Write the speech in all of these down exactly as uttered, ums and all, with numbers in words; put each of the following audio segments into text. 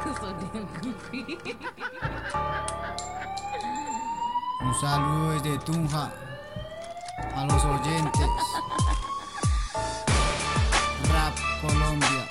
Un saludo desde Tunja a los oyentes. Rap Colombia.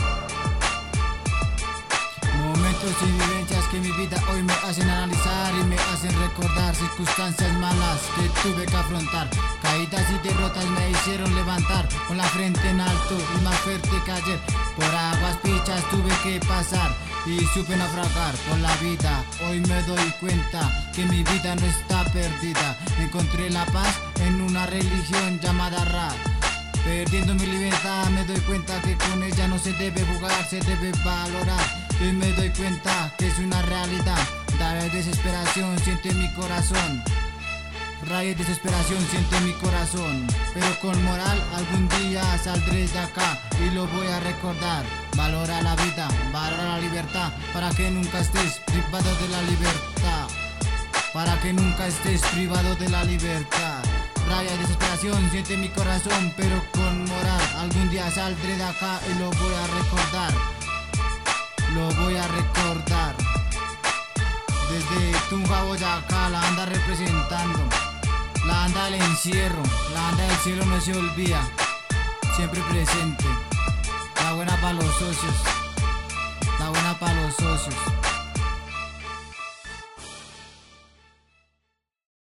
Momentos y vivencias que mi vida hoy me hacen analizar y me hacen recordar circunstancias malas que tuve que afrontar. Caídas y derrotas me hicieron levantar con la frente en alto y más fuerte que ayer. Por aguas pichas tuve que pasar y supe naufragar por la vida. Hoy me doy cuenta que mi vida no está perdida. Encontré la paz en una religión llamada rap. Perdiendo mi libertad me doy cuenta que con ella no se debe jugar, se debe valorar. Y me doy cuenta que es una realidad. Rabia y desesperación siente mi corazón. Rabia y desesperación siente mi corazón. Pero con moral algún día saldré de acá y lo voy a recordar. Valora la vida, valora la libertad, para que nunca estés privado de la libertad. Para que nunca estés privado de la libertad. Rabia y desesperación siente mi corazón, pero con moral algún día saldré de acá y lo voy a recordar. Lo voy a recordar. Desde Tunja, Boyacá, la anda representando. La anda del encierro, la anda del cielo no se olvida. Siempre presente. La buena para los socios. La buena para los socios.